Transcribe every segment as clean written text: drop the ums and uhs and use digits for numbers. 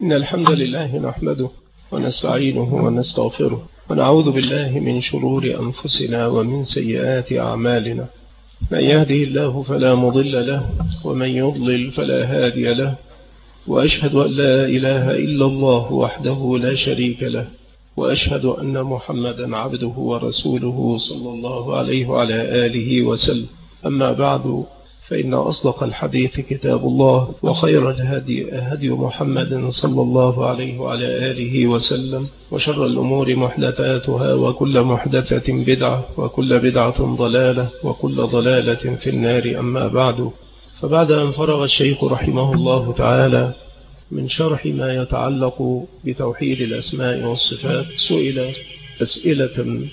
إن الحمد لله نحمده ونستعينه ونستغفره ونعوذ بالله من شرور أنفسنا ومن سيئات أعمالنا. من يهده الله فلا مضل له ومن يضلل فلا هادي له، وأشهد أن لا إله إلا الله وحده لا شريك له، وأشهد أن محمدا عبده ورسوله صلى الله عليه وعلى آله وسلم. أما بعد، فإن أصدق الحديث كتاب الله، وخير الهدي هدي محمد صلى الله عليه وعلى آله وسلم، وشر الأمور محدثاتها، وكل محدثة بدعة، وكل بدعة ضلالة، وكل ضلالة في النار. أما بعد، فبعد أن فرغ الشيخ رحمه الله تعالى من شرح ما يتعلق بتوحيد الأسماء والصفات، سئل أسئلة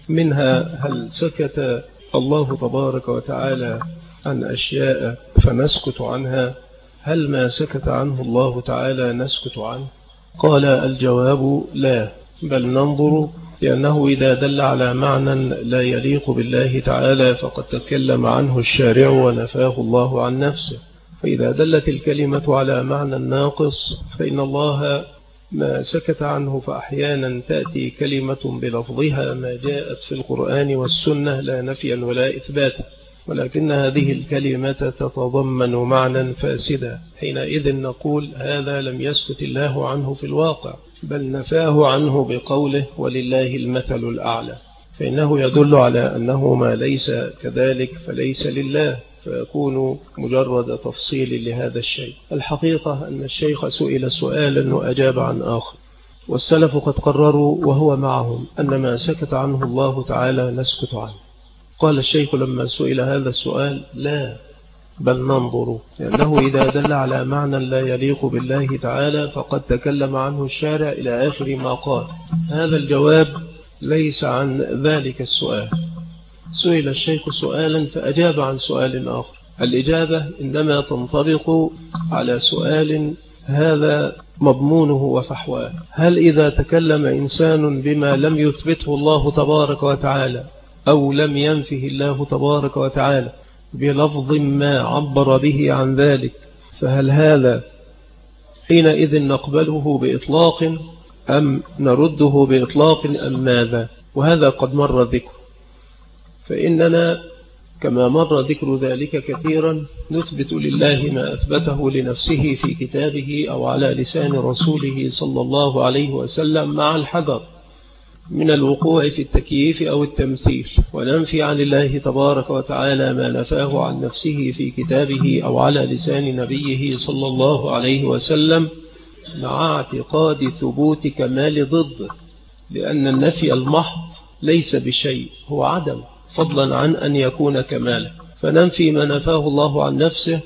منها: هل سكت الله تبارك وتعالى عن أشياء فنسكت عنها؟ هل ما سكت عنه الله تعالى نسكت عنه؟ قال: الجواب لا، بل ننظر، لأنه إذا دل على معنى لا يليق بالله تعالى فقد تكلم عنه الشارع ونفاه الله عن نفسه. فإذا دلت الكلمة على معنى ناقص فإن الله ما سكت عنه، فأحيانا تأتي كلمة بلفظها ما جاءت في القرآن والسنة لا نفيا ولا إثباتا، ولكن هذه الكلمة تتضمن معنى فاسدا. حينئذ نقول: هذا لم يسكت الله عنه في الواقع، بل نفاه عنه بقوله: ولله المثل الأعلى. فإنه يدل على أنه ما ليس كذلك فليس لله، فيكون مجرد تفصيل لهذا الشيء. الحقيقة أن الشيخ سئل سؤالا وأجاب عن آخر، والسلف قد قرروا وهو معهم أن ما سكت عنه الله تعالى نسكت عنه. قال الشيخ لما سئل هذا السؤال: لا، بل ننظر، لأنه إذا دل على معنى لا يليق بالله تعالى فقد تكلم عنه الشارع إلى آخر ما قال. هذا الجواب ليس عن ذلك السؤال. سئل الشيخ سؤالا فأجاب عن سؤال آخر. الإجابة إنما تنطبق على سؤال هذا مضمونه وفحواه: هل إذا تكلم إنسان بما لم يثبته الله تبارك وتعالى أو لم ينفه الله تبارك وتعالى بلفظ ما عبر به عن ذلك، فهل هذا حينئذ نقبله بإطلاق أم نرده بإطلاق أم ماذا؟ وهذا قد مر ذكر، فإننا كما مر ذكر ذلك كثيرا نثبت لله ما أثبته لنفسه في كتابه أو على لسان رسوله صلى الله عليه وسلم مع الحذر من الوقوع في التكييف أو التمثيل، وننفي عن الله تبارك وتعالى ما نفاه عن نفسه في كتابه أو على لسان نبيه صلى الله عليه وسلم مع اعتقاد ثبوت كمال ضده، لأن النفي المحض ليس بشيء، هو عدم، فضلا عن أن يكون كمالا. فننفي ما نفاه الله عن نفسه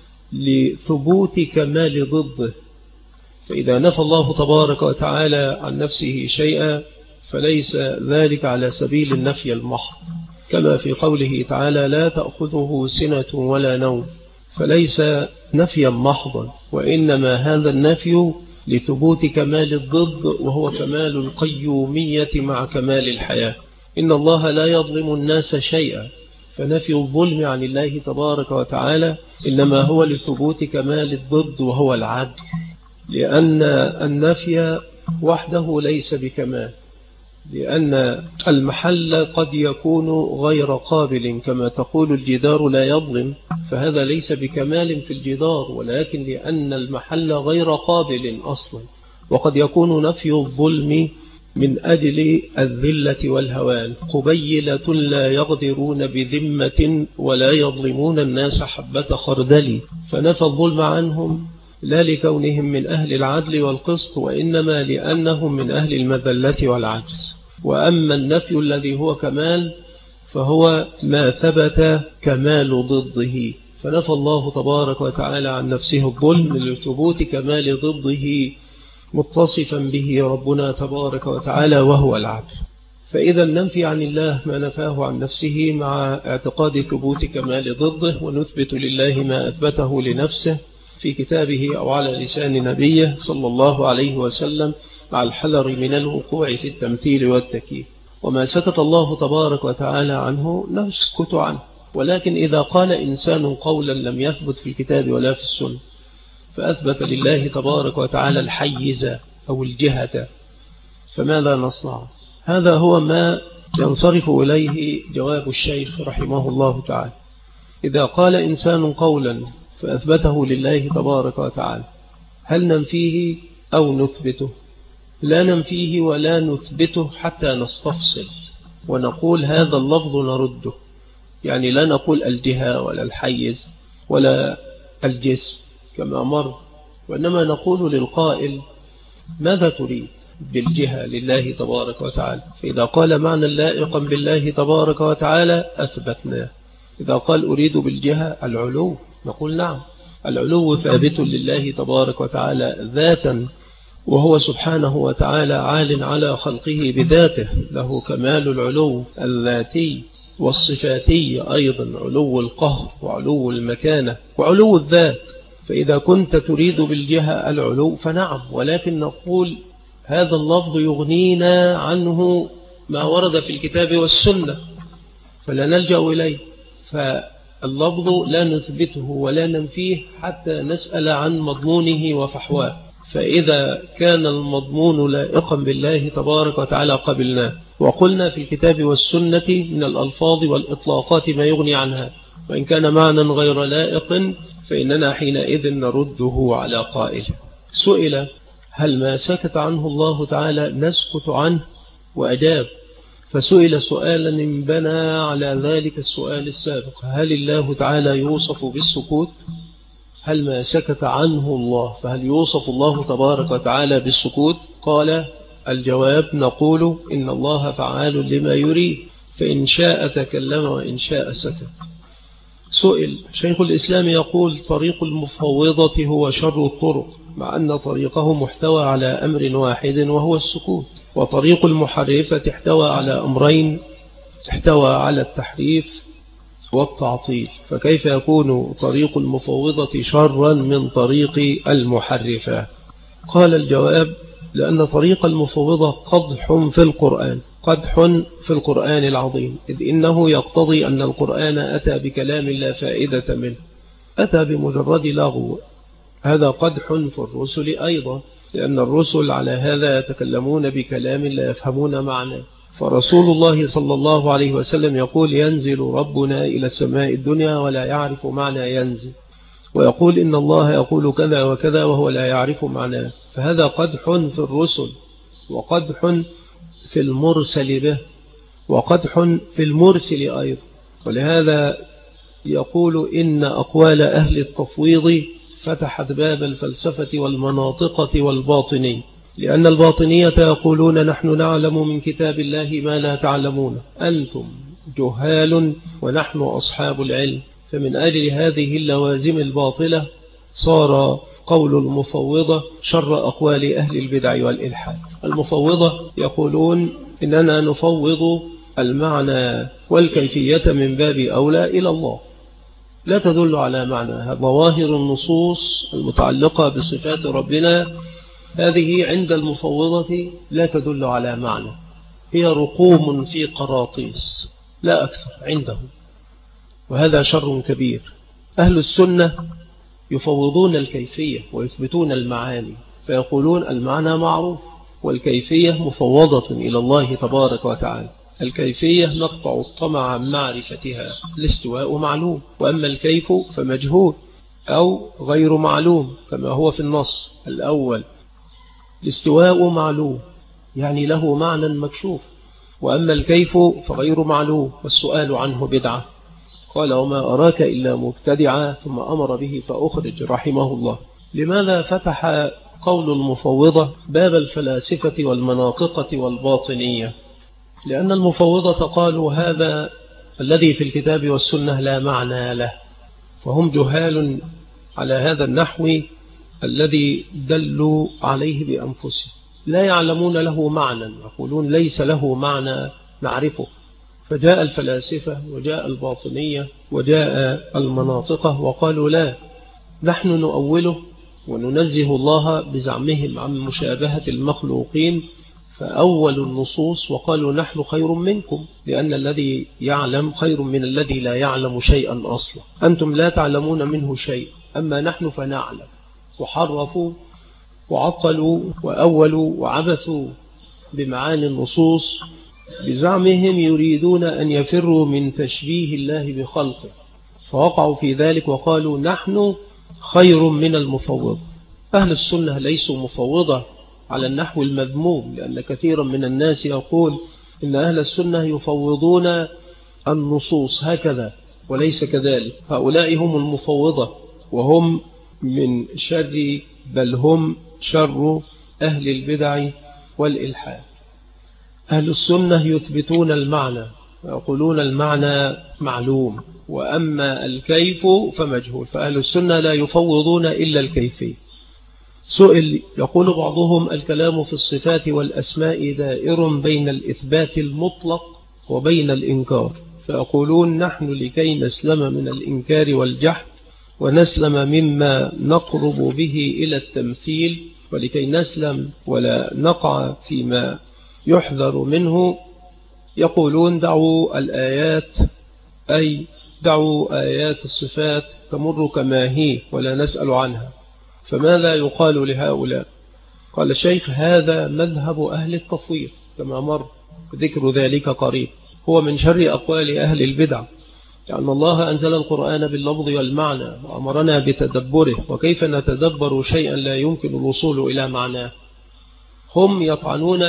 لثبوت كمال ضده. فإذا نفى الله تبارك وتعالى عن نفسه شيئا فليس ذلك على سبيل النفي المحض، كما في قوله تعالى: لا تأخذه سنة ولا نوم، فليس نفيا محضا، وإنما هذا النفي لثبوت كمال الضد، وهو كمال القيومية مع كمال الحياة. إن الله لا يظلم الناس شيئا، فنفي الظلم عن الله تبارك وتعالى إنما هو لثبوت كمال الضد وهو العدل، لأن النفي وحده ليس بكمال، لأن المحل قد يكون غير قابل، كما تقول الجدار لا يظلم، فهذا ليس بكمال في الجدار، ولكن لأن المحل غير قابل أصلا. وقد يكون نفي الظلم من أجل الذلة والهوان، قبيلة لا يقدرون بذمة ولا يظلمون الناس حبة خردل، فنفى الظلم عنهم لا لكونهم من أهل العدل والقسط، وإنما لأنهم من أهل المذلة والعجز. وأما النفي الذي هو كمال فهو ما ثبت كمال ضده، فنفى الله تبارك وتعالى عن نفسه الظلم لثبوت كمال ضده متصفا به ربنا تبارك وتعالى وهو العدل. فإذا ننفي عن الله ما نفاه عن نفسه مع اعتقاد ثبوت كمال ضده، ونثبت لله ما أثبته لنفسه في كتابه أو على لسان نبيه صلى الله عليه وسلم مع الحذر من الوقوع في التمثيل والتكييف. وما سكت الله تبارك وتعالى عنه نسكت عنه. ولكن إذا قال إنسان قولا لم يثبت في الكتاب ولا في السنة فأثبت لله تبارك وتعالى الحيز أو الجهة، فماذا نصنع؟ هذا هو ما ينصرف إليه جواب الشيخ رحمه الله تعالى. إذا قال إنسان قولا فأثبته لله تبارك وتعالى، هل ننفيه أو نثبته؟ لا ننفيه ولا نثبته حتى نستفصل ونقول هذا اللفظ نرده. يعني لا نقول الجهة ولا الحيز ولا الجسم كما مر، وإنما نقول للقائل ماذا تريد بالجهة لله تبارك وتعالى؟ فإذا قال معنى لائقا بالله تبارك وتعالى أثبتناه. إذا قال أريد بالجهة العلو، نقول نعم، العلو ثابت لله تبارك وتعالى ذاتا، وهو سبحانه وتعالى عال على خلقه بذاته، له كمال العلو الذاتي والصفاتي أيضا، علو القهر وعلو المكانة وعلو الذات. فإذا كنت تريد بالجهة العلو فنعم، ولكن نقول هذا اللفظ يغنينا عنه ما ورد في الكتاب والسنة فلا نلجأ إليه، فاللفظ لا نثبته ولا ننفيه حتى نسأل عن مضمونه وفحواه. فإذا كان المضمون لائقا بالله تبارك وتعالى قبلناه، وقلنا في الكتاب والسنة من الألفاظ والإطلاقات ما يغني عنها، وإن كان معنى غير لائق فإننا حينئذ نرده على قائله. سئل هل ما سكت عنه الله تعالى نسكت عنه؟ وأجاب، فسئل سؤالا انبنى على ذلك السؤال السابق، هل الله تعالى يوصف بالسكوت؟ هل ما سكت عنه الله فهل يوصف الله تبارك وتعالى بالسكوت؟ قال الجواب نقول إن الله فعال لما يريد، فإن شاء تكلم وإن شاء سكت. سئل شيخ الإسلام يقول طريق المفوضة هو شر الطرق، مع أن طريقه محتوى على أمر واحد وهو السكوت، وطريق المحرفة احتوى على أمرين، احتوى على التحريف والتعطيل، فكيف يكون طريق المفوضة شرا من طريق المحرفة؟ قال الجواب لأن طريق المفوضة قدح في القرآن، قدح في القرآن العظيم، إذ إنه يقتضي أن القرآن أتى بكلام لا فائدة منه، أتى بمجرد لغو. هذا قدح في الرسل أيضا، لأن الرسل على هذا يتكلمون بكلام لا يفهمون معنى. فرسول الله صلى الله عليه وسلم يقول ينزل ربنا إلى السماء الدنيا ولا يعرف معنى ينزل، ويقول إن الله يقول كذا وكذا وهو لا يعرف معناه. فهذا قدح في الرسل، وقدح في المرسل به، وقدح في المرسل أيضا. ولهذا يقول إن أقوال أهل التفويض فتحت باب الفلسفة والمناطقة والباطنية، لأن الباطنية يقولون نحن نعلم من كتاب الله ما لا تعلمون، أنتم جهال ونحن أصحاب العلم. فمن أجل هذه اللوازم الباطلة صار قول المفوضة شر أقوال أهل البدع والإلحاد. المفوضة يقولون إننا نفوض المعنى والكيفية من باب أولى إلى الله، لا تدل على معنى. ظواهر النصوص المتعلقة بصفات ربنا هذه عند المفوضة لا تدل على معنى، هي رقوم في قراطيس لا أكثر عندهم، وهذا شر كبير. أهل السنة يفوضون الكيفية ويثبتون المعاني، فيقولون المعنى معروف والكيفية مفوضة إلى الله تبارك وتعالى. الكيفية نقطع الطمع عن معرفتها، الاستواء معلوم، وأما الكيف فمجهول أو غير معلوم كما هو في النص الأول. الاستواء معلوم يعني له معنى مكشوف، وأما الكيف فغير معلوم والسؤال عنه بدعة. قال وما أراك إلا مبتدعا، ثم أمر به فأخرج رحمه الله. لماذا فتح قول المفوضة باب الفلاسفة والمناطقة والباطنية؟ لأن المفوضة قالوا هذا الذي في الكتاب والسنة لا معنى له، فهم جهال على هذا النحو الذي دلوا عليه بأنفسهم، لا يعلمون له معنى، يقولون ليس له معنى نعرفه. فجاء الفلاسفة وجاء الباطنية وجاء المناطقة وقالوا لا، نحن نؤوله وننزه الله بزعمهم عن مشابهة المخلوقين، فأول النصوص وقالوا نحن خير منكم، لأن الذي يعلم خير من الذي لا يعلم شيئا أصلا، أنتم لا تعلمون منه شيء، أما نحن فنعلم. وحرفوا وعطلوا وأولوا وعبثوا بمعاني النصوص بزعمهم يريدون أن يفروا من تشبيه الله بخلقه، فوقعوا في ذلك وقالوا نحن خير من المفوض. أهل السنة ليسوا مفوضة على النحو المذموم، لأن كثيرا من الناس يقول إن أهل السنة يفوضون النصوص هكذا، وليس كذلك. هؤلاء هم المفوضة، وهم من شر، بل هم شر أهل البدع والإلحاد. أهل السنة يثبتون المعنى ويقولون المعنى معلوم، وأما الكيف فمجهول. فأهل السنة لا يفوضون إلا الكيفية. سئل يقول بعضهم الكلام في الصفات والأسماء دائر بين الإثبات المطلق وبين الإنكار، فيقولون نحن لكي نسلم من الإنكار والجحد ونسلم مما نقرب به إلى التمثيل، ولكي نسلم ولا نقع فيما يحذر منه، يقولون دعوا الآيات، أي دعوا آيات الصفات تمر كما هي ولا نسأل عنها. فماذا يقال لهؤلاء؟ قال الشيخ هذا مذهب أهل التفويض كما مر ذكر ذلك قريب، هو من شر أقوال أهل البدع، لأن الله أنزل القرآن باللفظ والمعنى وأمرنا بتدبره، وكيف نتدبر شيئا لا يمكن الوصول إلى معناه؟ هم يطعنون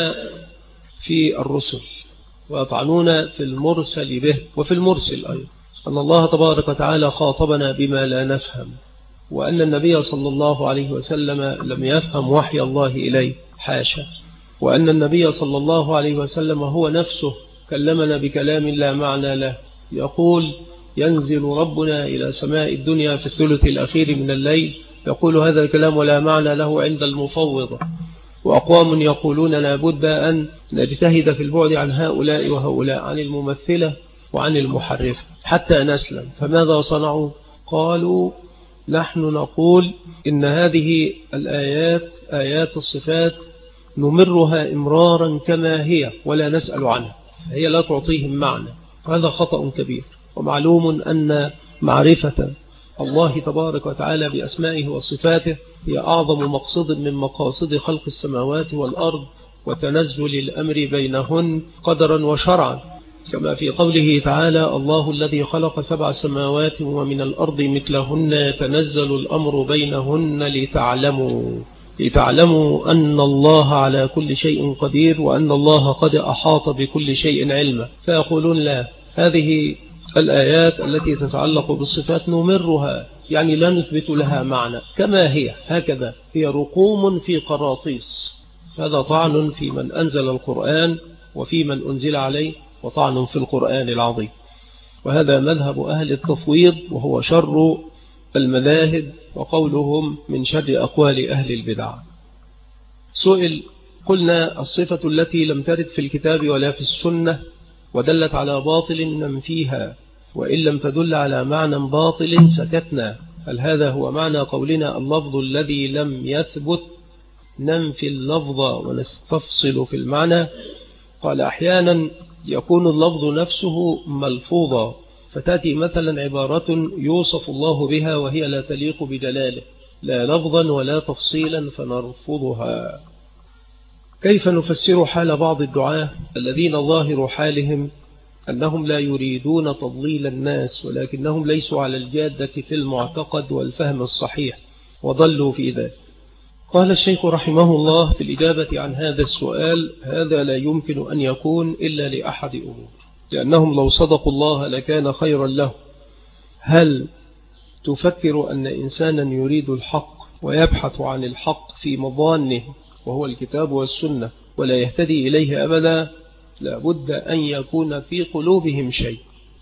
في الرسل ويطعنون في المرسل به وفي المرسل أيضا، أن الله تبارك وتعالى خاطبنا بما لا نفهم، وأن النبي صلى الله عليه وسلم لم يفهم وحي الله إليه، حاشا، وأن النبي صلى الله عليه وسلم هو نفسه كلمنا بكلام لا معنى له. يقول ينزل ربنا إلى سماء الدنيا في الثلث الأخير من الليل، يقول هذا الكلام ولا معنى له عند المفوضة. وأقوام يقولون لا بد أن نجتهد في البعد عن هؤلاء وهؤلاء، عن الممثلة وعن المحرفة حتى نسلم. فماذا صنعوا؟ قالوا نحن نقول إن هذه الآيات آيات الصفات نمرها إمرارا كما هي ولا نسأل عنها، هي لا تعطيهم معنى. هذا خطأ كبير. ومعلوم أن معرفة الله تبارك وتعالى بأسمائه وصفاته هي أعظم مقصد من مقاصد خلق السماوات والأرض وتنزل الأمر بينهن قدرا وشرعا، كما في قوله تعالى الله الذي خلق 7 سماوات ومن الأرض مثلهن يتنزل الأمر بينهن لتعلموا أن الله على كل شيء قدير وأن الله قد أحاط بكل شيء علما. فيقولون لا، هذه الآيات التي تتعلق بالصفات نمرها، يعني لا نثبت لها معنى كما هي، هكذا هي رقوم في قراطيس. هذا طعن في من أنزل القرآن وفي من أنزل عليه، وطعن في القرآن العظيم. وهذا مذهب أهل التفويض، وهو شر المذاهب، وقولهم من شر أقوال أهل البدع. سئل قلنا الصفة التي لم ترد في الكتاب ولا في السنة ودلت على باطل ننفيها، وإن لم تدل على معنى باطل سكتنا، هل هذا هو معنى قولنا اللفظ الذي لم يثبت ننفي اللفظ ونستفصل في المعنى؟ قال أحيانا يكون اللفظ نفسه ملفوظا، فتأتي مثلا عبارة يوصف الله بها وهي لا تليق بجلاله، لا لفظا ولا تفصيلا فنرفضها. كيف نفسر حال بعض الدعاة الذين ظاهر حالهم أنهم لا يريدون تضليل الناس، ولكنهم ليسوا على الجادة في المعتقد والفهم الصحيح وضلوا في ذلك؟ قال الشيخ رحمه الله في الإجابة عن هذا السؤال هذا لا يمكن أن يكون إلا لأحد أمور، لأنهم لو صدقوا الله لكان خيرا له. هل تفكر أن إنسانا يريد الحق ويبحث عن الحق في مظانه وهو الكتاب والسنة ولا يهتدي إليه أبدا؟ لابد أن يكون في قلوبهم شيء.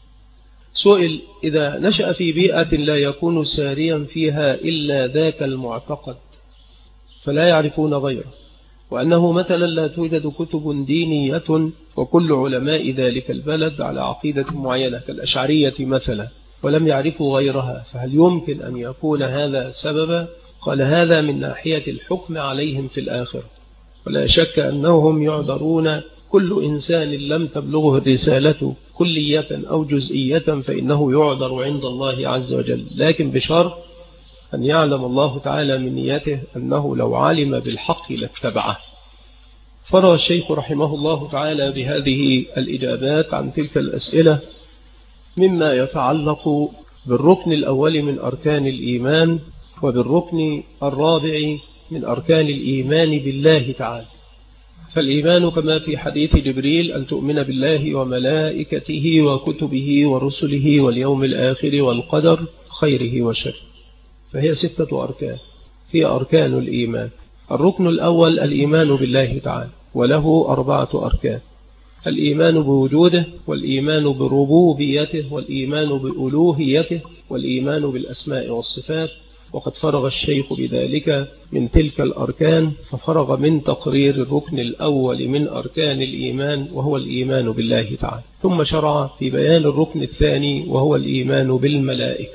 سئل إذا نشأ في بيئة لا يكون ساريا فيها إلا ذاك المعتقد فلا يعرفون غيره، وأنه مثلا لا توجد كتب دينية وكل علماء ذلك البلد على عقيدة معينة كالأشعرية مثلا ولم يعرفوا غيرها، فهل يمكن أن يكون هذا سببا؟ قال هذا من ناحية الحكم عليهم في الآخرة، ولا شك أنهم يعذرون. كل إنسان لم تبلغه الرسالة كلية أو جزئية فإنه يعذر عند الله عز وجل، لكن بشرط أن يعلم الله تعالى من نيته أنه لو علم بالحق لاتبعه. فرى الشيخ رحمه الله تعالى بهذه الإجابات عن تلك الأسئلة مما يتعلق بالركن الأول من أركان الإيمان وبالركن الرابع من أركان الإيمان بالله تعالى. فالإيمان كما في حديث جبريل أن تؤمن بالله وملائكته وكتبه ورسله واليوم الآخر والقدر خيره وشره، فهي 6 أركان هي أركان الإيمان. الركن الأول الإيمان بالله تعالى، وله 4 أركان: الإيمان بوجوده، والإيمان بربوبيته، والإيمان بألوهيته، والإيمان بالأسماء والصفات. وقد فرغ الشيخ بذلك من تلك الأركان، ففرغ من تقرير الركن الأول من أركان الإيمان وهو الإيمان بالله تعالى، ثم شرع في بيان الركن الثاني وهو الإيمان بالملائكة.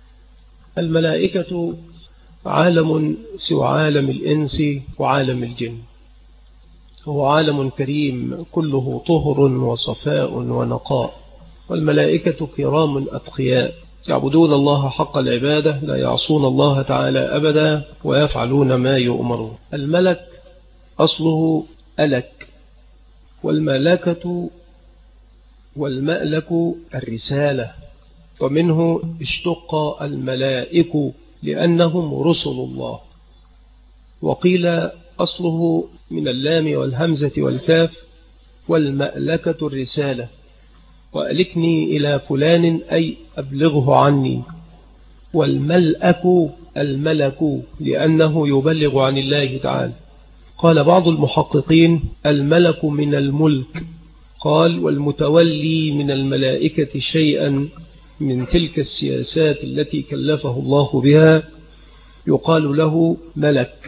الملائكة عالم سوى عالم الإنس وعالم الجن، هو عالم كريم كله طهر وصفاء ونقاء، والملائكة كرام أتقياء يعبدون الله حق العبادة، لا يعصون الله تعالى أبدا ويفعلون ما يؤمرون. الملك أصله ألك، والملكة والمألك الرسالة، ومنه اشتق الملائك لأنهم رسل الله. وقيل أصله من اللام والهمزة والكاف، والمألكة الرسالة، وألكني إلى فلان أي أبلغه عني. والملأك الملك لأنه يبلغ عن الله تعالى. قال بعض المحققين الملك من الملك، قال والمتولي من الملائكة شيئا من تلك السياسات التي كلفه الله بها يقال له ملك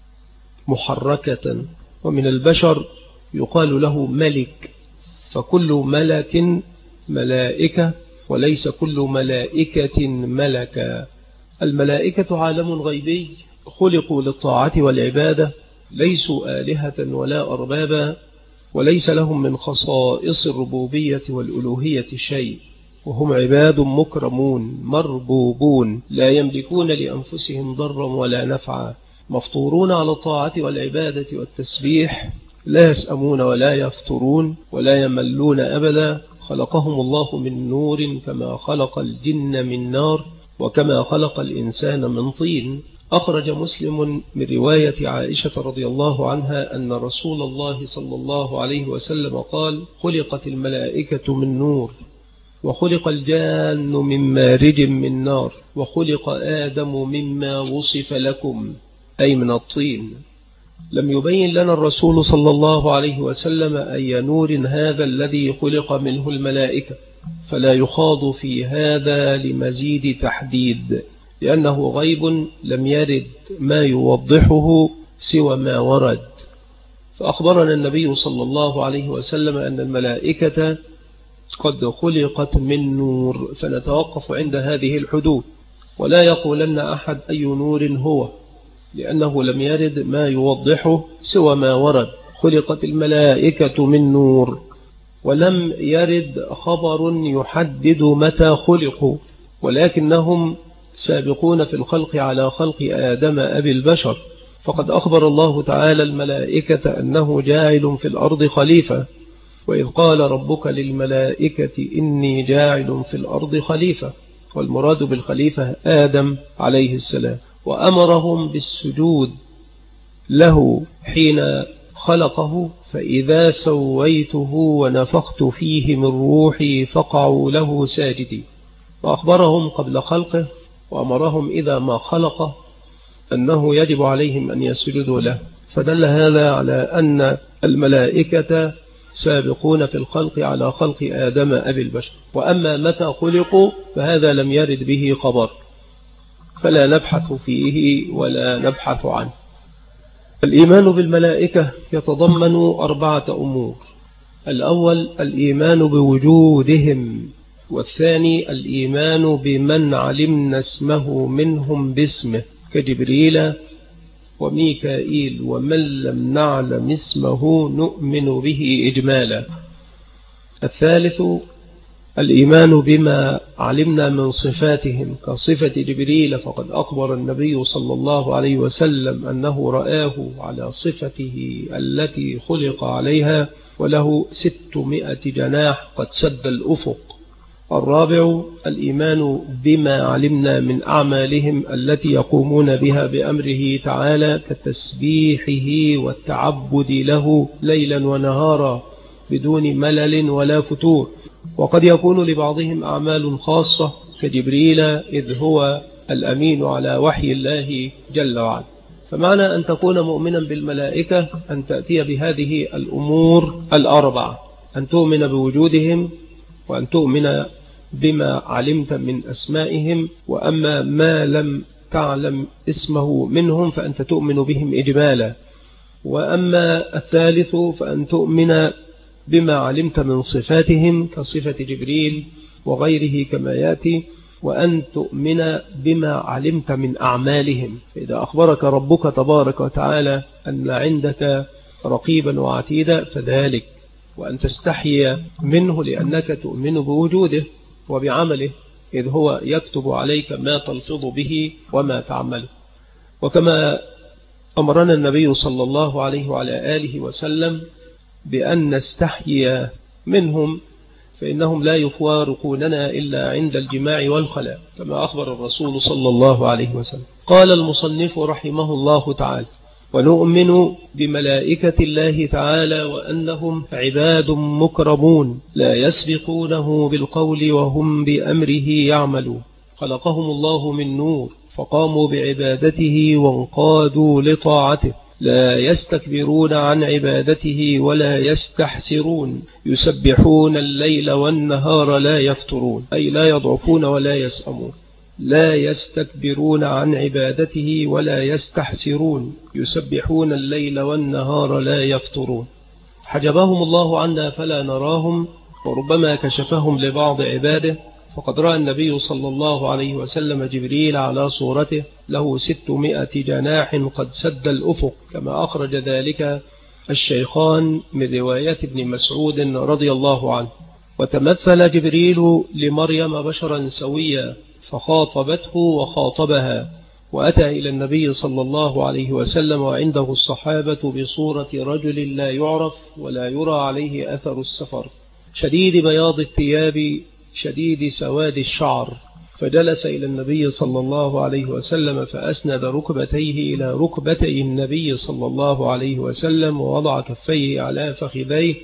محركة، ومن البشر يقال له ملك، فكل ملك ملائكة وليس كل ملائكة ملكا. الملائكة عالم غيبي خلقوا للطاعة والعبادة، ليسوا آلهة ولا أربابا، وليس لهم من خصائص الربوبية والألوهية شيء، وهم عباد مكرمون مربوبون لا يملكون لأنفسهم ضرا ولا نفعا، مفطورون على الطاعة والعبادة والتسبيح، لا يسأمون ولا يفترون ولا يملون أبدا. خلقهم الله من نور كما خلق الجن من نار، وكما خلق الإنسان من طين. أخرج مسلم من رواية عائشة رضي الله عنها أن رسول الله صلى الله عليه وسلم قال: خلقت الملائكة من نور، وخلق الجان من مارج من نار، وخلق آدم مما وصف لكم أي من الطين. لم يبين لنا الرسول صلى الله عليه وسلم أي نور هذا الذي خلق منه الملائكة، فلا يخاض في هذا لمزيد تحديد، لأنه غيب لم يرد ما يوضحه سوى ما ورد. فأخبرنا النبي صلى الله عليه وسلم أن الملائكة قد خلقت من نور، فنتوقف عند هذه الحدود، ولا يقولن أحد أي نور هو، لأنه لم يرد ما يوضحه سوى ما ورد. خلقت الملائكة من نور، ولم يرد خبر يحدد متى خلقوا، ولكنهم سابقون في الخلق على خلق آدم أبي البشر، فقد أخبر الله تعالى الملائكة أنه جاعل في الأرض خليفة، وإذ قال ربك للملائكة إني جاعل في الأرض خليفة، والمراد بالخليفة آدم عليه السلام، وأمرهم بالسجود له حين خلقه: فإذا سويته ونفخت فيه من روحي فقعوا له ساجدين. وأخبرهم قبل خلقه وأمرهم إذا ما خلقه أنه يجب عليهم أن يسجدوا له، فدل هذا على أن الملائكة سابقون في الخلق على خلق آدم أبي البشر. وأما متى خلقوا فهذا لم يرد به خبر، فلا نبحث فيه ولا نبحث عنه. الإيمان بالملائكة يتضمن 4 أمور: الأول الإيمان بوجودهم، والثاني الإيمان بمن علمنا اسمه منهم باسمه كجبريل وميكائيل، ومن لم نعلم اسمه نؤمن به إجمالا. الثالث الإيمان بما علمنا من صفاتهم كصفة جبريل، فقد أخبر النبي صلى الله عليه وسلم أنه رآه على صفته التي خلق عليها وله 600 جناح قد سد الأفق. الرابع الإيمان بما علمنا من أعمالهم التي يقومون بها بأمره تعالى كتسبيحه والتعبد له ليلا ونهارا بدون ملل ولا فتور. وقد يكون لبعضهم أعمال خاصة كجبريل إذ هو الأمين على وحي الله جل وعلا. فمعنى أن تكون مؤمنا بالملائكة أن تأتي بهذه الأمور الأربعة: أن تؤمن بوجودهم، وأن تؤمن بما علمت من أسمائهم، وأما ما لم تعلم اسمه منهم فأنت تؤمن بهم إجمالا، وأما الثالث فأن تؤمن بما علمت من صفاتهم كصفة جبريل وغيره كما يأتي، وأن تؤمن بما علمت من أعمالهم. فإذا أخبرك ربك تبارك وتعالى أن عندك رقيبا وعتيدا فذلك، وأن تستحي منه لأنك تؤمن بوجوده وبعمله إذ هو يكتب عليك ما تلفظ به وما تعمله. وكما أمرنا النبي صلى الله عليه وعلى آله وسلم بأن نستحيي منهم فإنهم لا يفارقوننا إلا عند الجماع والخلاء كما أخبر الرسول صلى الله عليه وسلم. قال المصنف رحمه الله تعالى: ونؤمن بملائكة الله تعالى وأنهم عباد مكرمون لا يسبقونه بالقول وهم بأمره يعملون، خلقهم الله من نور فقاموا بعبادته وانقادوا لطاعته، لا يستكبرون عن عبادته ولا يستحسرون، يسبحون الليل والنهار لا يفترون، أي لا يضعفون ولا يسأمون. لا يستكبرون عن عبادته ولا يستحسرون، يسبحون الليل والنهار لا يفترون. حجبهم الله عنا فلا نراهم، وربما كشفهم لبعض عباده، فقد رأى النبي صلى الله عليه وسلم جبريل على صورته له 600 جناح قد سد الأفق، كما أخرج ذلك الشيخان من رواية ابن مسعود رضي الله عنه. وتمثل جبريل لمريم بشرا سويا فخاطبته وخاطبها، وأتى إلى النبي صلى الله عليه وسلم وعنده الصحابة بصورة رجل لا يعرف ولا يرى عليه أثر السفر، شديد بياض الثياب شديد سواد الشعر، فجلس إلى النبي صلى الله عليه وسلم فأسند ركبتيه إلى ركبتي النبي صلى الله عليه وسلم ووضع كفيه على فخذيه،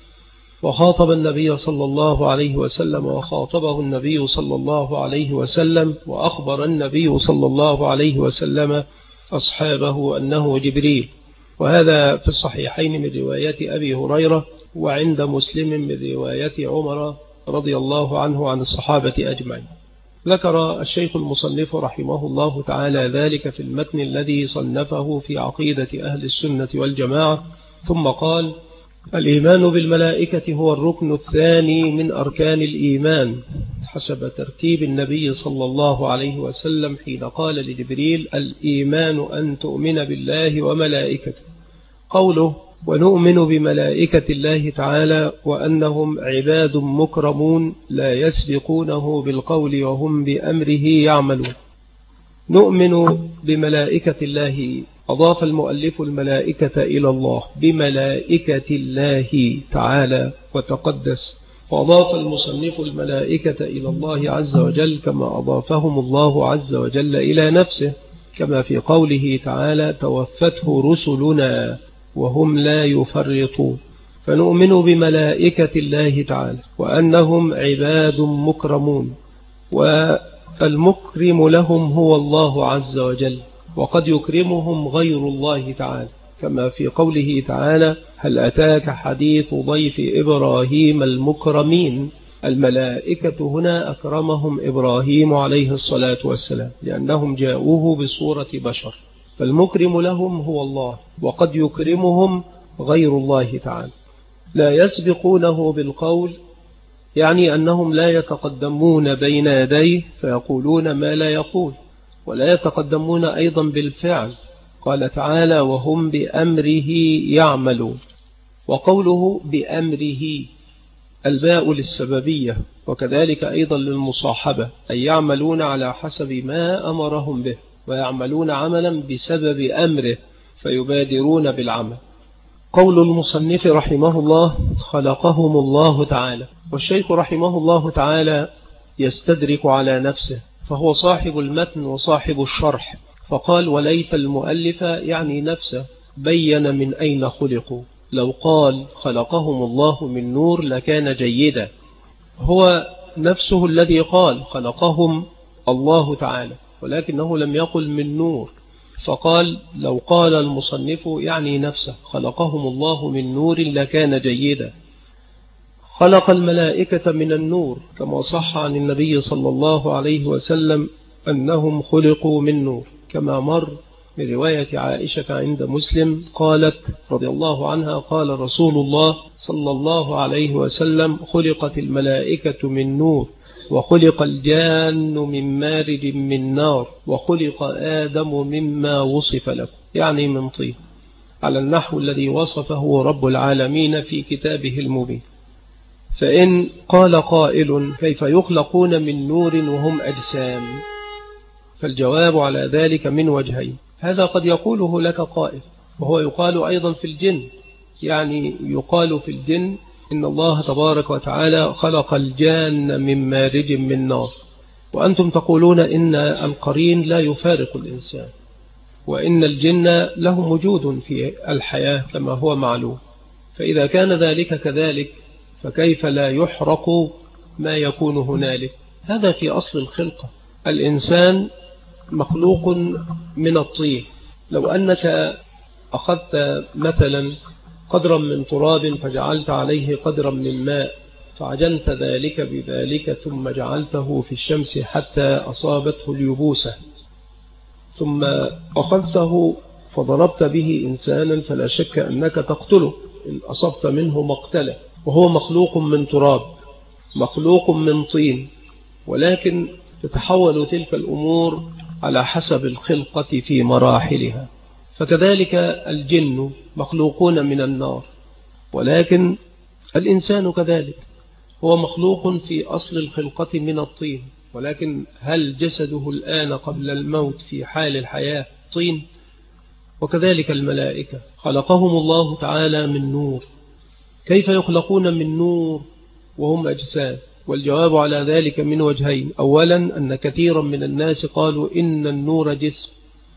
وخاطب النبي صلى الله عليه وسلم وخاطبه النبي صلى الله عليه وسلم، وأخبر النبي صلى الله عليه وسلم أصحابه أنه جبريل. وهذا في الصحيحين من رواية أبي هريرة، وعند مسلم من رواية عمر رضي الله عنه عن الصحابة أجمعين. ذكر الشيخ المصنف رحمه الله تعالى ذلك في المتن الذي صنفه في عقيدة أهل السنة والجماعة، ثم قال: الإيمان بالملائكة هو الركن الثاني من أركان الإيمان حسب ترتيب النبي صلى الله عليه وسلم حين قال لجبريل: الإيمان أن تؤمن بالله وملائكته. قوله: ونؤمن بملائكة الله تعالى وأنهم عباد مكرمون لا يسبقونه بالقول وهم بأمره يعملون. نؤمن بملائكة الله، أضاف المؤلف الملائكة إلى الله بملائكة الله تعالى وتقدس، وأضاف المصنف الملائكة إلى الله عز وجل كما أضافهم الله عز وجل إلى نفسه، كما في قوله تعالى: توفته رسلنا وهم لا يفرطون. فنؤمن بملائكة الله تعالى وأنهم عباد مكرمون، والمكرم لهم هو الله عز وجل، وقد يكرمهم غير الله تعالى، كما في قوله تعالى: هل أتاك حديث ضيف إبراهيم المكرمين. الملائكة هنا أكرمهم إبراهيم عليه الصلاة والسلام لأنهم جاءوه بصورة بشر، فالمكرم لهم هو الله، وقد يكرمهم غير الله تعالى. لا يسبقونه بالقول، يعني أنهم لا يتقدمون بين يديه فيقولون ما لا يقول، ولا يتقدمون أيضا بالفعل. قال تعالى: وهم بأمره يعملون. وقوله بأمره الباء للسببية، وكذلك أيضا للمصاحبة أي يعملون على حسب ما أمرهم به، ويعملون عملا بسبب أمره فيبادرون بالعمل. قول المصنف رحمه الله خلقهم الله تعالى، والشيخ رحمه الله تعالى يستدرك على نفسه، فهو صاحب المتن وصاحب الشرح، فقال وليت المؤلف يعني نفسه بين من أين خلقوا. لو قال خلقهم الله من نور لكان جيدا، هو نفسه الذي قال خلقهم الله تعالى، ولكنه لم يقل من نور، فقال لو قال المصنف يعني نفسه خلقهم الله من نور لكان جيدا. خلق الملائكة من النور كما صح عن النبي صلى الله عليه وسلم أنهم خلقوا من نور، كما مر من رواية عائشة عند مسلم قالت رضي الله عنها قال رسول الله صلى الله عليه وسلم خلقت الملائكة من نور، وخلق الجان من مارج من نار، وخلق آدم مما وصف لكم، يعني من طين، على النحو الذي وصفه رب العالمين في كتابه المبين. فإن قال قائل كيف يخلقون من نور وهم أجسام؟ فالجواب على ذلك من وجهين. هذا قد يقوله لك قائل، وهو يقال أيضا في الجن، يعني يقال في الجن إن الله تبارك وتعالى خلق الجان من مارج من نار، وأنتم تقولون إن القرين لا يفارق الإنسان، وإن الجن لهم وجود في الحياة كما هو معلوم. فإذا كان ذلك كذلك فكيف لا يحرق ما يكون هنالك؟ هذا في أصل الخلقة. الإنسان مخلوق من الطين. لو أنك أخذت مثلا قدرا من تراب فجعلت عليه قدرا من ماء، فعجنت ذلك بذلك ثم جعلته في الشمس حتى أصابته اليبوسة، ثم أخذته فضربت به إنسانا، فلا شك أنك تقتله إن أصبت منه مقتله، وهو مخلوق من تراب مخلوق من طين، ولكن تتحول تلك الأمور على حسب الخلقة في مراحلها. فكذلك الجن مخلوقون من النار، ولكن الإنسان كذلك هو مخلوق في أصل الخلقة من الطين، ولكن هل جسده الآن قبل الموت في حال الحياة طين؟ وكذلك الملائكة خلقهم الله تعالى من نور. كيف يخلقون من نور وهم أجسام؟ والجواب على ذلك من وجهين. أولا أن كثيرا من الناس قالوا إن النور جسم،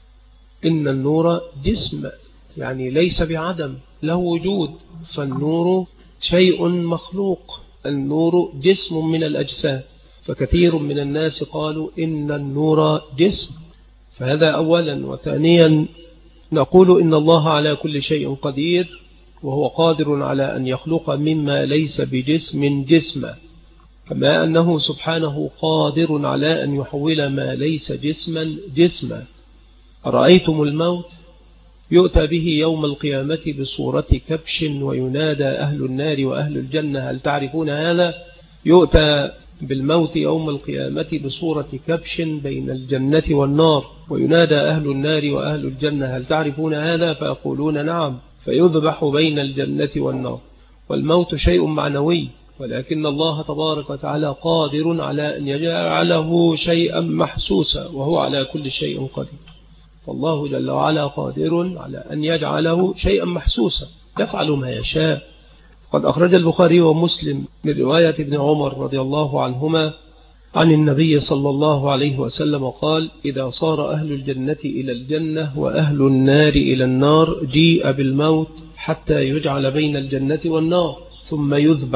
إن النور جسم يعني ليس بعدم، له وجود، فالنور شيء مخلوق، النور جسم من الأجسام، فكثير من الناس قالوا إن النور جسم. فهذا أولا. وثانيا نقول إن الله على كل شيء قدير، وهو قادر على أن يخلق مما ليس بجسم جسما، كما أنه سبحانه قادر على أن يحول ما ليس جسما جسما. أرأيتم الموت يؤتى به يوم القيامة بصورة كبش، وينادى أهل النار وأهل الجنة هل تعرفون هذا؟ يؤتى بالموت يوم القيامة بصورة كبش بين الجنة والنار، وينادى أهل النار وأهل الجنة هل تعرفون هذا؟ فيقولون نعم، فيذبح بين الجنة والنار. والموت شيء معنوي، ولكن الله تبارك وتعالى قادر على أن يجعله شيئا محسوسا، وهو على كل شيء قدير. فالله جل وعلا قادر على أن يجعله شيئا محسوسا، يفعل ما يشاء. قد أخرج البخاري ومسلم من رواية ابن عمر رضي الله عنهما عن النبي صلى الله عليه وسلم قال إذا صار أهل الجنة إلى الجنة وأهل النار إلى النار جيء بالموت حتى يجعل بين الجنة والنار، ثم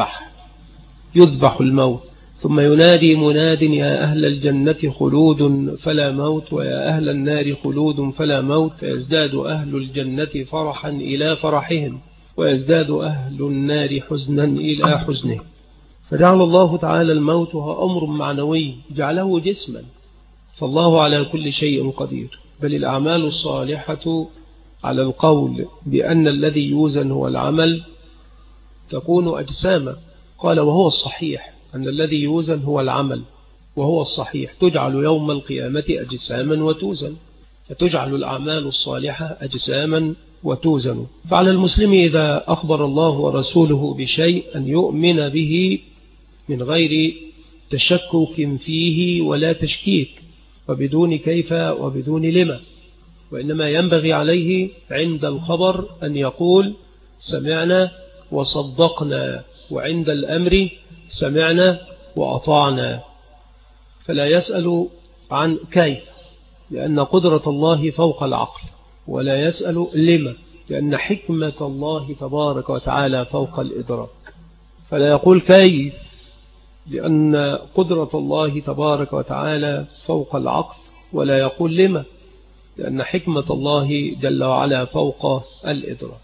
يذبح الموت، ثم ينادي مناد يا أهل الجنة خلود فلا موت، ويا أهل النار خلود فلا موت، يزداد أهل الجنة فرحا إلى فرحهم، ويزداد أهل النار حزنا إلى حزنه. فجعل الله تعالى الموت هو أمر معنوي، جعله جسما، فالله على كل شيء قدير. بل الأعمال الصالحة على القول بأن الذي يوزن هو العمل تكون أجساما. قال وهو الصحيح أن الذي يوزن هو العمل، وهو الصحيح تجعل يوم القيامة أجساما وتوزن، فتجعل الأعمال الصالحة أجساما وتوزن. فعلى المسلم إذا أخبر الله ورسوله بشيء أن يؤمن به من غير تشكك فيه ولا تشكيك، وبدون كيف وبدون لما، وإنما ينبغي عليه عند الخبر أن يقول سمعنا وصدقنا، وعند الأمر سمعنا وأطعنا، فلا يسأل عن كيف لأن قدرة الله فوق العقل، ولا يسأل لما لأن حكمة الله تبارك وتعالى فوق الإدراك، فلا يقول كيف لأن قدرة الله تبارك وتعالى فوق العقل، ولا يقول لما لأن حكمة الله جل وعلا فوق الإدراك.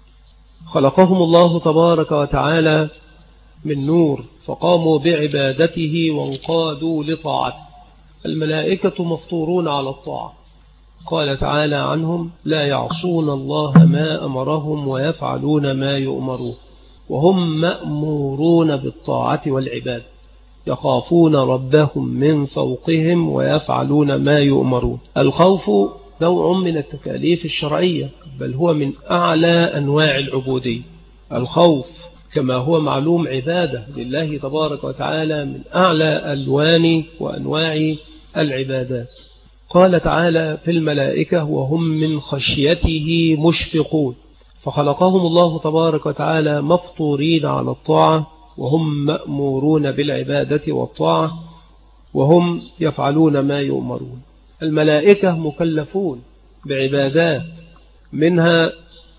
خلقهم الله تبارك وتعالى من نور فقاموا بعبادته وانقادوا لطاعته. الملائكة مفطورون على الطاعة، قال تعالى عنهم لا يعصون الله ما أمرهم ويفعلون ما يؤمرون، وهم مأمورون بالطاعة والعبادة، يخافون ربهم من فوقهم ويفعلون ما يؤمرون. الخوف نوع من التكاليف الشرعية، بل هو من أعلى أنواع العبودية. الخوف كما هو معلوم عبادة لله تبارك وتعالى، من أعلى ألوان وأنواع العبادات. قال تعالى في الملائكة وهم من خشيته مشفقون، فخلقهم الله تبارك وتعالى مفطورين على الطاعة، وهم مأمورون بالعبادة والطاعة، وهم يفعلون ما يؤمرون. الملائكة مكلفون بعبادات منها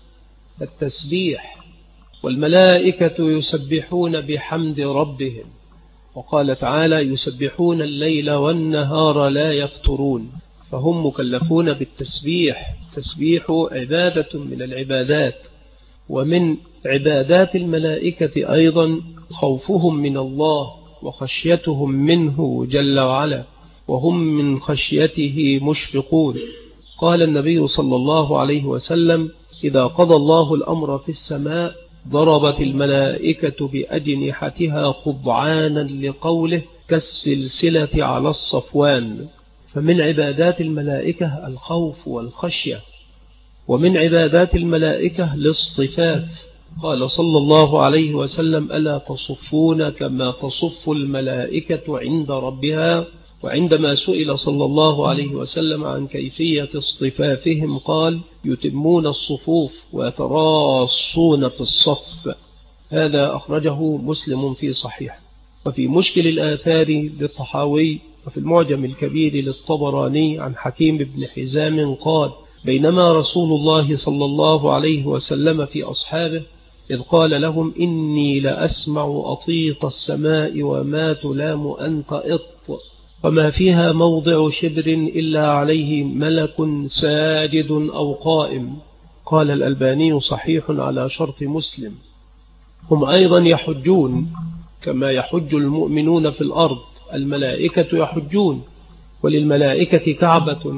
التسبيح، والملائكة يسبحون بحمد ربهم، وقال تعالى يسبحون الليل والنهار لا يفترون، فهم مكلفون بالتسبيح. تسبيح عبادة من العبادات، ومن عبادات الملائكة أيضا خوفهم من الله وخشيتهم منه جل وعلا، وهم من خشيته مشفقون. قال النبي صلى الله عليه وسلم إذا قضى الله الأمر في السماء ضربت الملائكة بأجنحتها خضعانا لقوله كالسلسلة على الصفوان. فمن عبادات الملائكة الخوف والخشية، ومن عبادات الملائكة الاصطفاف. قال صلى الله عليه وسلم ألا تصفون كما تصف الملائكة عند ربها. وعندما سئل صلى الله عليه وسلم عن كيفية اصطفافهم قال يتمون الصفوف ويتراصون في الصف. هذا أخرجه مسلم في صحيح. وفي مشكل الآثار للطحاوي، وفي المعجم الكبير للطبراني عن حكيم بن حزام قال بينما رسول الله صلى الله عليه وسلم في أصحابه إذ قال لهم إني لأسمع أطيط السماء وما تلام أنت إط، وما فيها موضع شبر إلا عليه ملك ساجد أو قائم. قال الألباني صحيح على شرط مسلم. هم أيضا يحجون كما يحج المؤمنون في الأرض، الملائكة يحجون، وللملائكة كعبة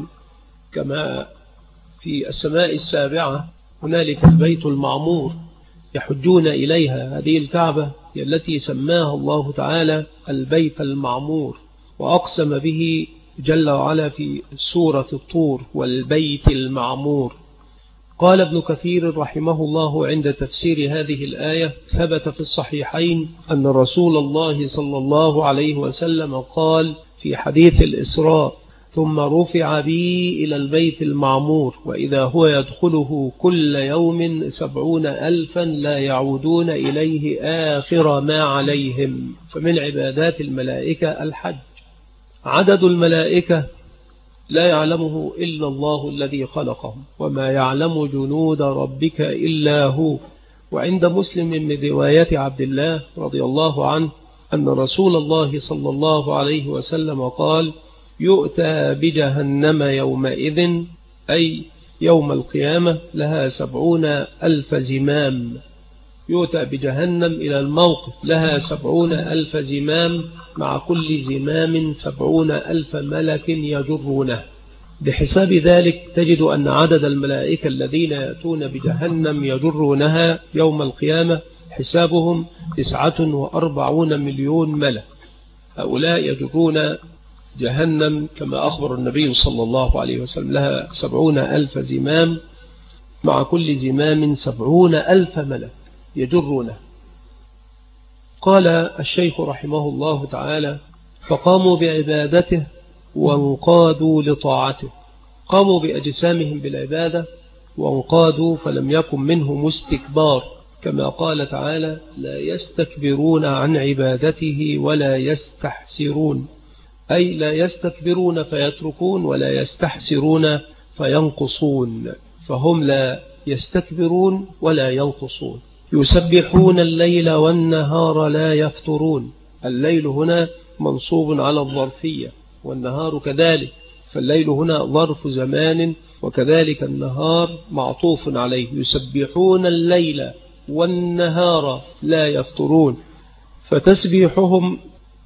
كما في السماء السابعة هنالك البيت المعمور يحجون إليها. هذه الكعبة هي التي سماها الله تعالى البيت المعمور، وأقسم به جل وعلا في سورة الطور والبيت المعمور. قال ابن كثير رحمه الله عند تفسير هذه الآية ثبت في الصحيحين أن رسول الله صلى الله عليه وسلم قال في حديث الإسراء ثم رفع بي إلى البيت المعمور وإذا هو يدخله كل يوم 70,000 لا يعودون إليه آخر ما عليهم. فمن عبادات الملائكة الحج. عدد الملائكة لا يعلمه إلا الله الذي خلقهم، وما يعلم جنود ربك إلا هو. وعند مسلم من رواية عبد الله رضي الله عنه أن رسول الله صلى الله عليه وسلم قال يؤتى بجهنم يومئذ أي يوم القيامة لها 70,000 زمام. يؤتى بجهنم إلى الموقف لها 70,000 زمام، مع كل زمام 70,000 ملك يجرونه. بحساب ذلك تجد أن عدد الملائكة الذين يأتون بجهنم يجرونها يوم القيامة حسابهم 49 مليون ملك. هؤلاء يجرون جهنم كما أخبر النبي صلى الله عليه وسلم لها 70,000 زمام، مع كل زمام 70,000 ملك يجرونه. قال الشيخ رحمه الله تعالى فقاموا بعبادته وانقادوا لطاعته. قاموا بأجسامهم بالعبادة وانقادوا، فلم يكن منهم استكبار، كما قال تعالى: لا يستكبرون عن عبادته ولا يستحسرون، أي لا يستكبرون فيتركون ولا يستحسرون فينقصون، فهم لا يستكبرون ولا ينقصون. يسبحون الليل والنهار لا يفترون. الليل هنا منصوب على الظرفية، والنهار كذلك، فالليل هنا ظرف زمان، وكذلك النهار معطوف عليه. يسبحون الليل والنهار لا يفترون، فتسبيحهم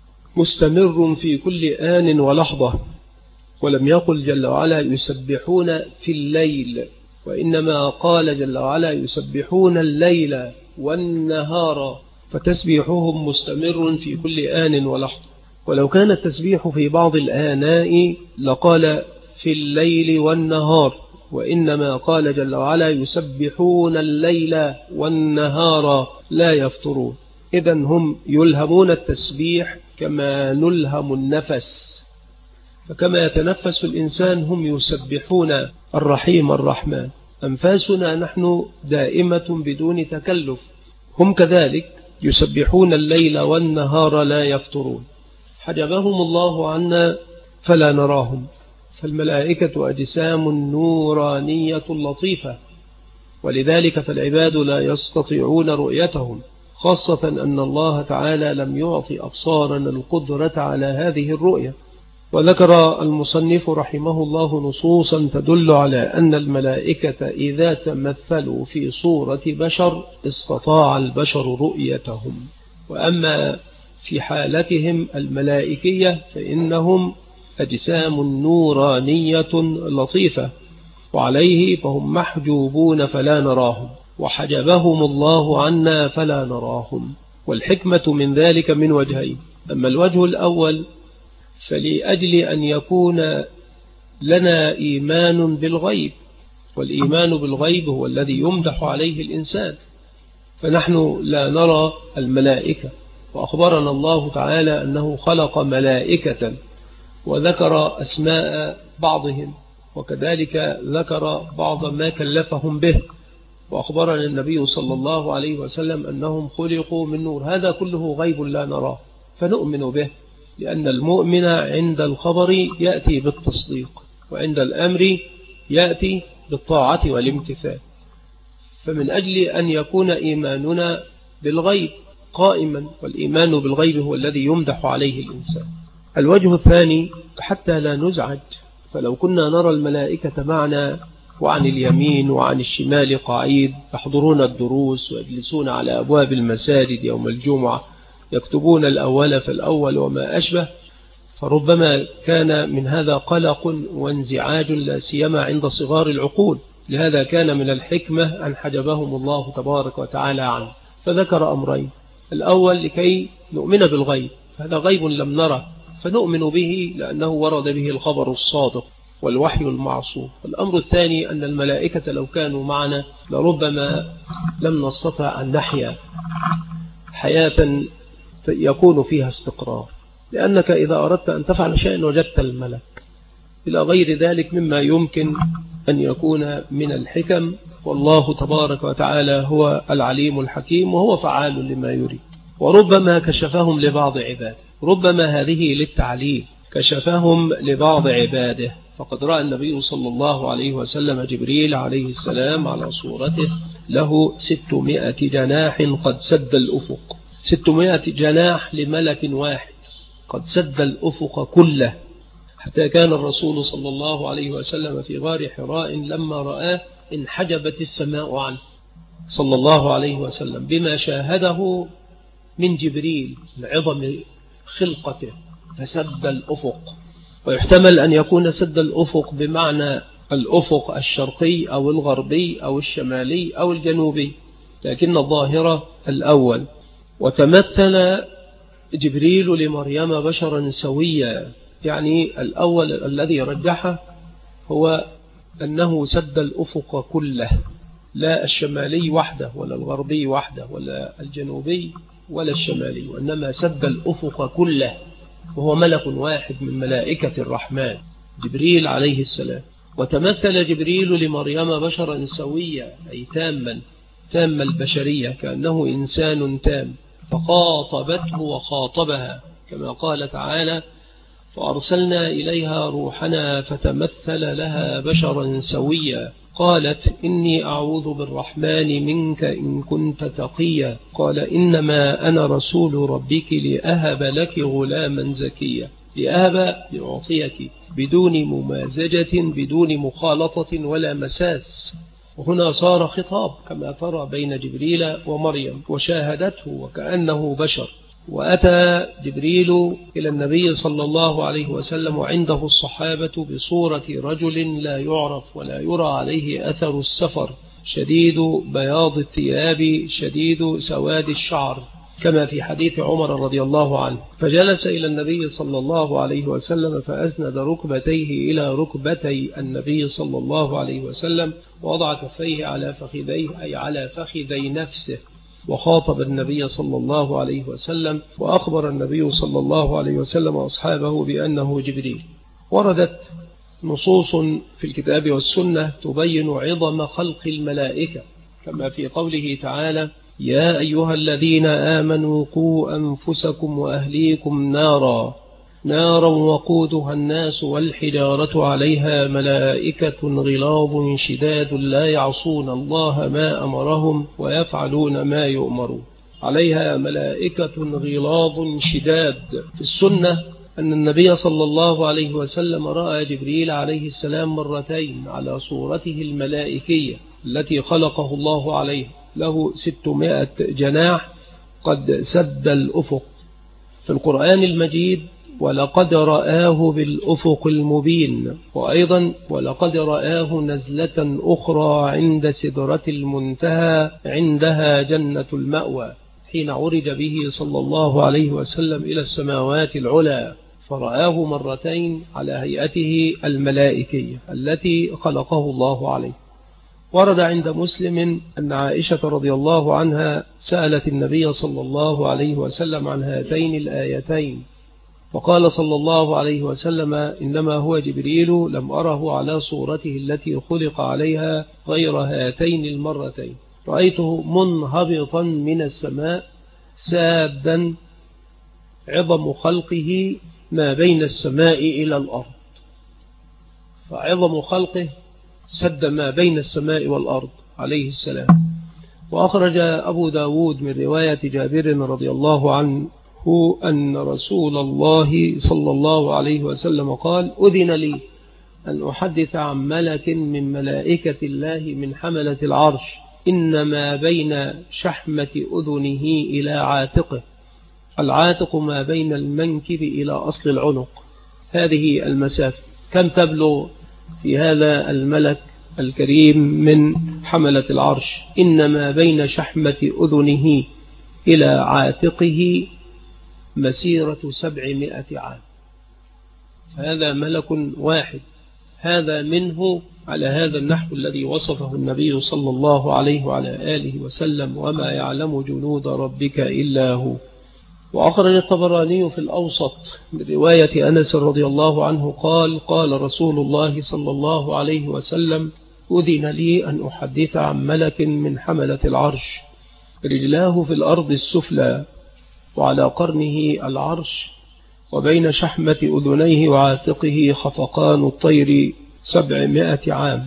مستمر في كل آن ولحظة. ولم يقل جل وعلا يسبحون في الليل، وإنما قال جل وعلا يسبحون الليل والنهار، فتسبيحهم مستمر في كل آن ولحظة. ولو كان التسبيح في بعض الآناء لقال في الليل والنهار، وإنما قال جل وعلا يسبحون الليل والنهار لا يفترون. إذن هم يلهمون التسبيح كما نلهم النفس، فكما يتنفس الإنسان هم يسبحون الرحيم الرحمن. أنفاسنا نحن دائمة بدون تكلف، هم كذلك يسبحون الليل والنهار لا يفترون. حجبهم الله عنا فلا نراهم، فالملائكة أجسام نورانية لطيفة، ولذلك فالعباد لا يستطيعون رؤيتهم، خاصة أن الله تعالى لم يعطي أبصارنا القدرة على هذه الرؤية. وذكر المصنف رحمه الله نصوصا تدل على أن الملائكة إذا تمثلوا في صورة بشر استطاع البشر رؤيتهم، وأما في حالتهم الملائكية فإنهم أجسام نورانية لطيفة، وعليه فهم محجوبون فلا نراهم، وحجبهم الله عنا فلا نراهم. والحكمة من ذلك من وجهين. أما الوجه الأول فلأجل أن يكون لنا إيمان بالغيب، والإيمان بالغيب هو الذي يمدح عليه الإنسان، فنحن لا نرى الملائكة، وأخبرنا الله تعالى أنه خلق ملائكة وذكر أسماء بعضهم، وكذلك ذكر بعض ما كلفهم به، وأخبرنا النبي صلى الله عليه وسلم أنهم خلقوا من نور. هذا كله غيب لا نراه، فنؤمن به، لأن المؤمن عند الخبر يأتي بالتصديق، وعند الأمر يأتي بالطاعة والامتثال. فمن أجل أن يكون إيماننا بالغيب قائما، والإيمان بالغيب هو الذي يمدح عليه الإنسان. الوجه الثاني حتى لا نزعج، فلو كنا نرى الملائكة معنا وعن اليمين وعن الشمال قعيد، يحضرون الدروس ويجلسون على أبواب المساجد يوم الجمعة، يكتبون الأول فالأول وما أشبه، فربما كان من هذا قلق وانزعاج لا سيما عند صغار العقول. لهذا كان من الحكمة أن حجبهم الله تبارك وتعالى عنه، فذكر أمرين: الأول لكي نؤمن بالغيب، هذا غيب لم نره فنؤمن به لأنه ورد به الخبر الصادق والوحي المعصوم. الأمر الثاني أن الملائكة لو كانوا معنا لربما لم نستطع أن نحيا حياة يكون فيها استقرار، لأنك إذا أردت أن تفعل شيئا وجدت الملك، إلى غير ذلك مما يمكن أن يكون من الحكم. والله تبارك وتعالى هو العليم الحكيم، وهو فعال لما يريد. وربما كشفهم لبعض عباده، ربما هذه للتعليل، كشفهم لبعض عباده. فقد رأى النبي صلى الله عليه وسلم جبريل عليه السلام على صورته له 600 جناح قد سد الأفق، 600 جناح لملك واحد قد سد الأفق كله، حتى كان الرسول صلى الله عليه وسلم في غار حراء لما رآه انحجبت السماء عنه صلى الله عليه وسلم بما شاهده من جبريل لعظم خلقته، فسد الأفق. ويحتمل أن يكون سد الأفق بمعنى الأفق الشرقي أو الغربي أو الشمالي أو الجنوبي، لكن الظاهرة الأول. وتمثل جبريل لمريم بشرا سويا، يعني الأول الذي رجحه هو أنه سد الأفق كله، لا الشمالي وحده ولا الغربي وحده ولا الجنوبي ولا الشمالي، وإنما سد الأفق كله. وهو ملك واحد من ملائكة الرحمن جبريل عليه السلام. وتمثل جبريل لمريم بشرا سويا أي تام البشرية كأنه إنسان تام، فخاطبته وخاطبها كما قال تعالى: فأرسلنا إليها روحنا فتمثل لها بشرا سويا قالت إني أعوذ بالرحمن منك إن كنت تقيا قال إنما أنا رسول ربك لأهب لك غلاما زكيا. لأهب لأعطيك بدون ممازجة بدون مخالطة ولا مساس. وهنا صار خطاب كما ترى بين جبريل ومريم وشاهدته وكأنه بشر. وأتى جبريل إلى النبي صلى الله عليه وسلم وعنده الصحابة بصورة رجل لا يعرف ولا يرى عليه أثر السفر، شديد بياض الثياب شديد سواد الشعر كما في حديث عمر رضي الله عنه. فجلس إلى النبي صلى الله عليه وسلم فأسند ركبتيه إلى ركبتي النبي صلى الله عليه وسلم ووضع كفيه على فخذيه أي على فخذي نفسه، وخاطب النبي صلى الله عليه وسلم، وأخبر النبي صلى الله عليه وسلم أصحابه بأنه جبريل. وردت نصوص في الكتاب والسنة تبين عظم خلق الملائكة كما في قوله تعالى: يا أيها الذين آمنوا قوا أنفسكم وأهليكم نارا وقودها الناس والحجارة عليها ملائكة غلاظ شداد لا يعصون الله ما أمرهم ويفعلون ما يؤمرون. عليها ملائكة غلاظ شداد. في السنة أن النبي صلى الله عليه وسلم رأى جبريل عليه السلام مرتين على صورته الملائكية التي خلقه الله عليه، له 600 جناح قد سد الأفق. في القرآن المجيد: ولقد رآه بالأفق المبين، وأيضا: ولقد رآه نزلة أخرى عند سدرة المنتهى عندها جنة المأوى، حين عرج به صلى الله عليه وسلم إلى السماوات العلى، فرآه مرتين على هيئته الملائكية التي خلقه الله عليه. ورد عند مسلم أن عائشة رضي الله عنها سألت النبي صلى الله عليه وسلم عن هاتين الآيتين، فقال صلى الله عليه وسلم: إنما هو جبريل لم أره على صورته التي خلق عليها غير هاتين المرتين، رأيته منهبطا من السماء سادا عظم خلقه ما بين السماء إلى الأرض. فعظم خلقه سد ما بين السماء والأرض عليه السلام. وأخرج أبو داود من رواية جابر رضي الله عنه أن رسول الله صلى الله عليه وسلم قال: أذن لي أن أحدث عن ملك من ملائكة الله من حملة العرش، إنما بين شحمة أذنه إلى عاتقه. العاتق ما بين المنكب إلى أصل العنق، هذه المسافة كم تبلغ في هذا الملك الكريم من حملة العرش؟ إنما بين شحمة أذنه إلى عاتقه مسيرة 700 عام. هذا ملك واحد، هذا منه على هذا النحو الذي وصفه النبي صلى الله عليه وعلى آله وسلم: وما يعلم جنود ربك إلا هو. وأخرج الطبراني في الأوسط من رواية أنس رضي الله عنه قال: قال رسول الله صلى الله عليه وسلم: أذن لي أن أحدث عن ملك من حملة العرش، رجلاه في الأرض السفلى، وعلى قرنه العرش، وبين شحمة أذنيه وعاتقه خفقان الطير 700 عام.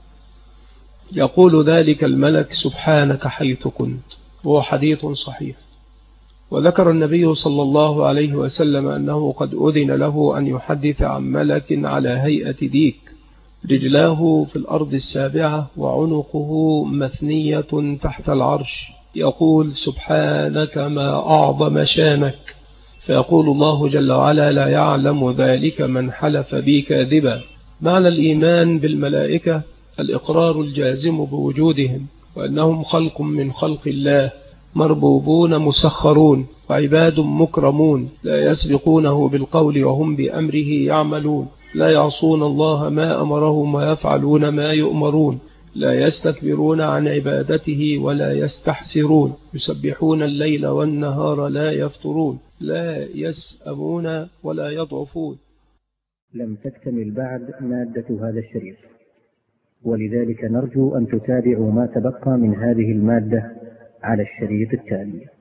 يقول ذلك الملك: سبحانك حيث كنت. وهو حديث صحيح. وذكر النبي صلى الله عليه وسلم أنه قد أذن له أن يحدث عن ملك على هيئة ديك، رجلاه في الأرض السابعة، وعنقه مثنية تحت العرش، يقول: سبحانك ما أعظم شانك. فيقول الله جل وعلا: لا يعلم ذلك من حلف بي كاذبا. معنى الإيمان بالملائكة الإقرار الجازم بوجودهم، وأنهم خلق من خلق الله، مربوبون مسخرون، وعباد مكرمون، لا يسبقونه بالقول وهم بأمره يعملون، لا يعصون الله ما أمرهم ويفعلون ما يؤمرون، لا يستكبرون عن عبادته ولا يستحسرون يسبحون الليل والنهار لا يفترون لا يسأمون ولا يضعفون. لم تكتمل بعد مادة هذا الشريط، ولذلك نرجو أن تتابعوا ما تبقى من هذه المادة على الشريط التالي.